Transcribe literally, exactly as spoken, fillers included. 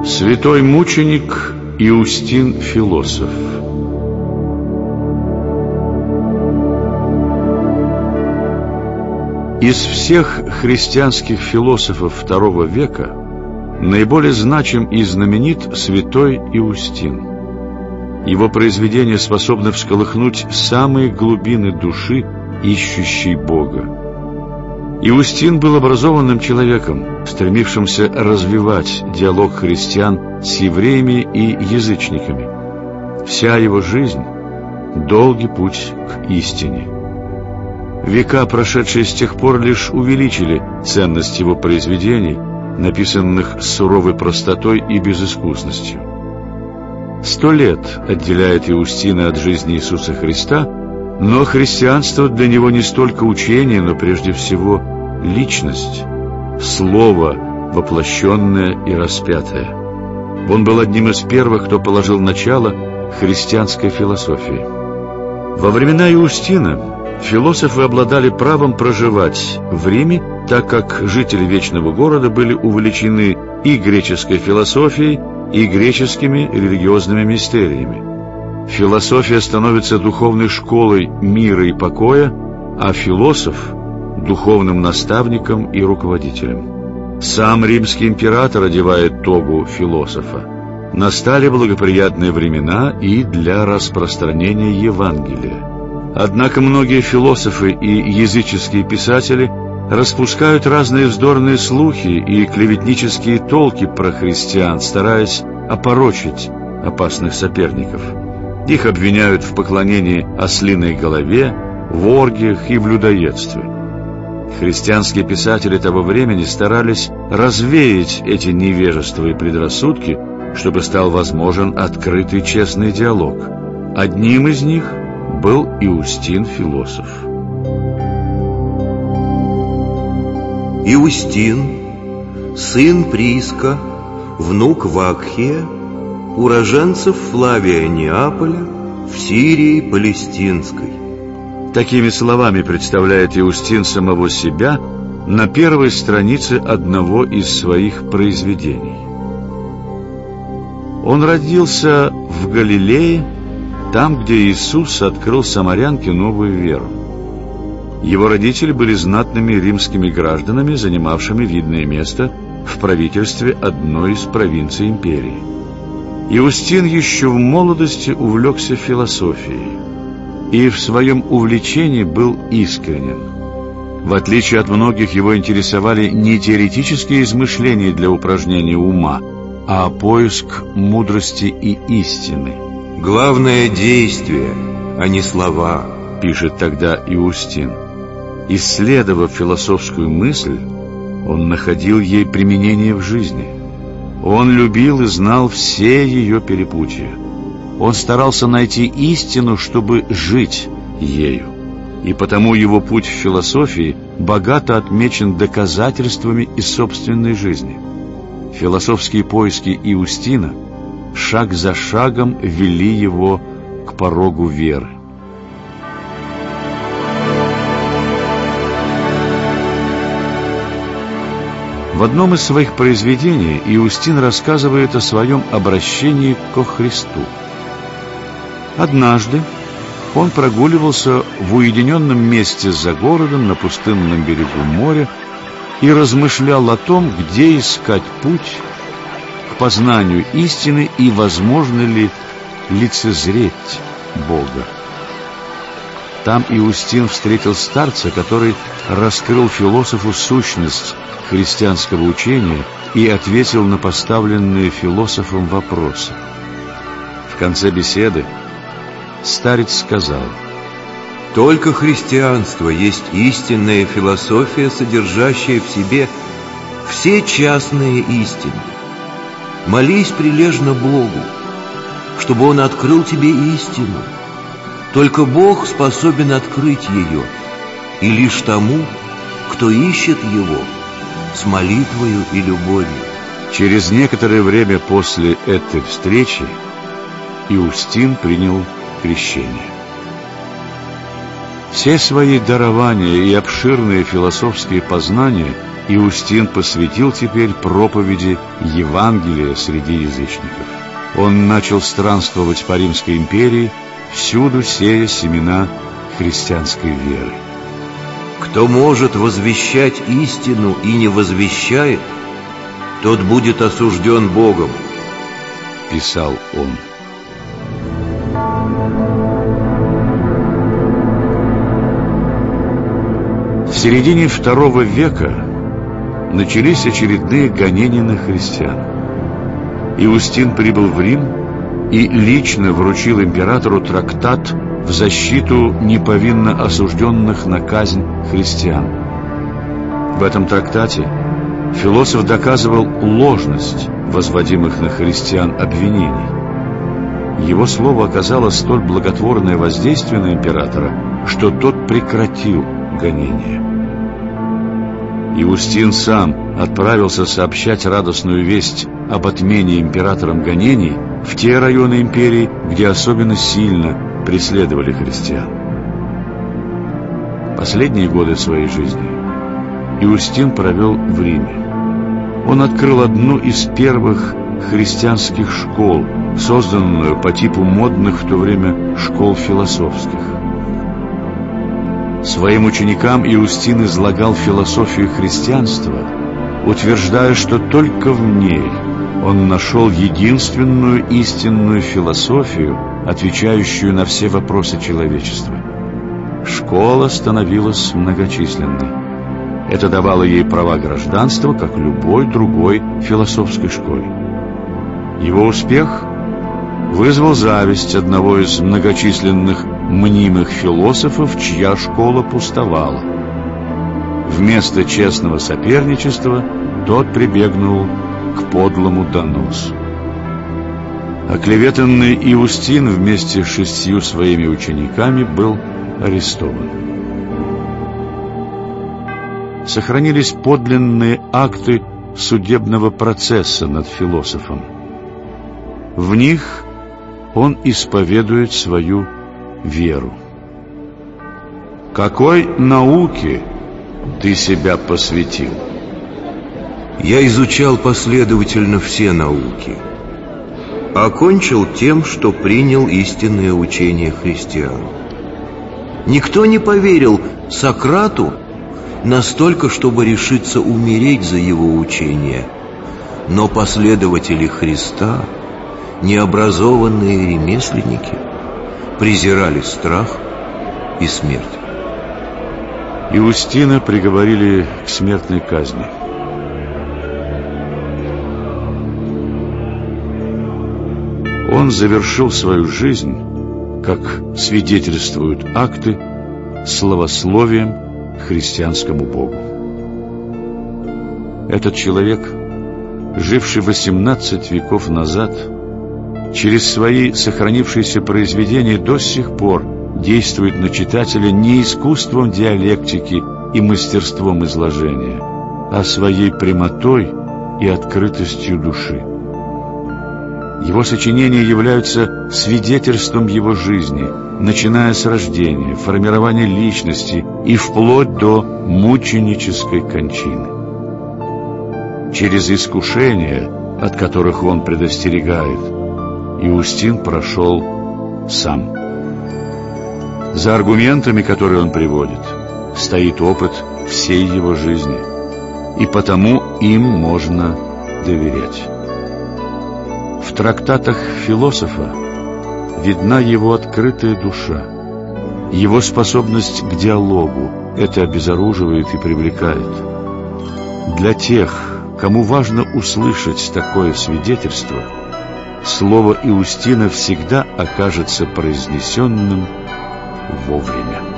Святой мученик Иустин Философ. Из всех христианских философов второго века наиболее значим и знаменит святой Иустин. Его произведения способны всколыхнуть самые глубины души, ищущей Бога. Иустин был образованным человеком, стремившимся развивать диалог христиан с евреями и язычниками. Вся его жизнь – долгий путь к истине. Века, прошедшие с тех пор, лишь увеличили ценность его произведений, написанных с суровой простотой и безыскусностью. Сто лет отделяет Иустина от жизни Иисуса Христа, но христианство для него не столько учение, но прежде всего личность, слово, воплощенное и распятое. Он был одним из первых, кто положил начало христианской философии. Во времена Иустина философы обладали правом проживать в Риме, так как жители Вечного Города были увлечены и греческой философией, и греческими религиозными мистериями. Философия становится духовной школой мира и покоя, а философ – духовным наставником и руководителем. Сам римский император одевает тогу философа. Настали благоприятные времена и для распространения Евангелия. Однако многие философы и языческие писатели распускают разные вздорные слухи и клеветнические толки про христиан, стараясь опорочить опасных соперников. Их обвиняют в поклонении ослиной голове, в оргиях и в людоедстве. Христианские писатели того времени старались развеять эти невежества и предрассудки, чтобы стал возможен открытый честный диалог. Одним из них был Иустин Философ. Иустин, сын Приска, внук Вакхия, уроженцев Флавия Неаполя в Сирии Палестинской. Такими словами представляет Иустин самого себя на первой странице одного из своих произведений. Он родился в Галилее, там, где Иисус открыл самарянке новую веру. Его родители были знатными римскими гражданами, занимавшими видное место в правительстве одной из провинций империи. Иустин еще в молодости увлекся философией и в своем увлечении был искренен. В отличие от многих, его интересовали не теоретические измышления для упражнения ума, а поиск мудрости и истины. «Главное действие, а не слова», — пишет тогда Иустин. Исследовав философскую мысль, он находил ей применение в жизни. Он любил и знал все ее перепутья. Он старался найти истину, чтобы жить ею. И потому его путь в философии богато отмечен доказательствами из собственной жизни. Философские поиски Иустина шаг за шагом вели его к порогу веры. В одном из своих произведений Иустин рассказывает о своем обращении ко Христу. Однажды он прогуливался в уединенном месте за городом на пустынном берегу моря и размышлял о том, где искать путь к познанию истины и возможно ли лицезреть Бога. Там Иустин встретил старца, который раскрыл философу сущность христианского учения и ответил на поставленные философом вопросы. В конце беседы старец сказал: «Только христианство есть истинная философия, содержащая в себе все частные истины. Молись прилежно Богу, чтобы Он открыл тебе истину. Только Бог способен открыть ее, и лишь тому, кто ищет Его с молитвою и любовью». Через некоторое время после этой встречи Иустин принял крещение. Все свои дарования и обширные философские познания Иустин посвятил теперь проповеди Евангелия среди язычников. Он начал странствовать по Римской империи, всюду сея семена христианской веры. Кто может возвещать истину и не возвещает, тот будет осужден Богом, писал он. В середине второго века начались очередные гонения на христиан. Иустин прибыл в Рим и лично вручил императору трактат в защиту неповинно осужденных на казнь христиан. В этом трактате философ доказывал ложность возводимых на христиан обвинений. Его слово оказало столь благотворное воздействие на императора, что тот прекратил гонения. Иустин сам отправился сообщать радостную весть об отмене императором гонений в те районы империи, где особенно сильно преследовали христиан. Последние годы своей жизни Иустин провел в Риме. Он открыл одну из первых христианских школ, созданную по типу модных в то время школ философских. Своим ученикам Иустин излагал философию христианства, утверждая, что только в ней он нашел единственную истинную философию, отвечающую на все вопросы человечества. Школа становилась многочисленной. Это давало ей права гражданства, как любой другой философской школе. Его успех вызвал зависть одного из многочисленных мнимых философов, чья школа пустовала. Вместо честного соперничества тот прибегнул к подлому доносу. Оклеветанный Иустин вместе с шестью своими учениками был арестован. Сохранились подлинные акты судебного процесса над философом. В них он исповедует свою веру. Какой науке ты себя посвятил? Я изучал последовательно все науки. Окончил тем, что принял истинное учение христиан. Никто не поверил Сократу настолько, чтобы решиться умереть за его учение. Но последователи Христа, необразованные ремесленники, презирали страх и смерть. Иустина приговорили к смертной казни. Он завершил свою жизнь, как свидетельствуют акты, славословием христианскому Богу. Этот человек, живший восемнадцать веков назад, через свои сохранившиеся произведения до сих пор действует на читателя не искусством диалектики и мастерством изложения, а своей прямотой и открытостью души. Его сочинения являются свидетельством его жизни, начиная с рождения, формирования личности и вплоть до мученической кончины. Через искушения, от которых он предостерегает, Иустин прошел сам. За аргументами, которые он приводит, стоит опыт всей его жизни, и потому им можно доверять. В трактатах философа видна его открытая душа, его способность к диалогу. Это обезоруживает и привлекает. Для тех, кому важно услышать такое свидетельство, слово Иустина всегда окажется произнесенным вовремя.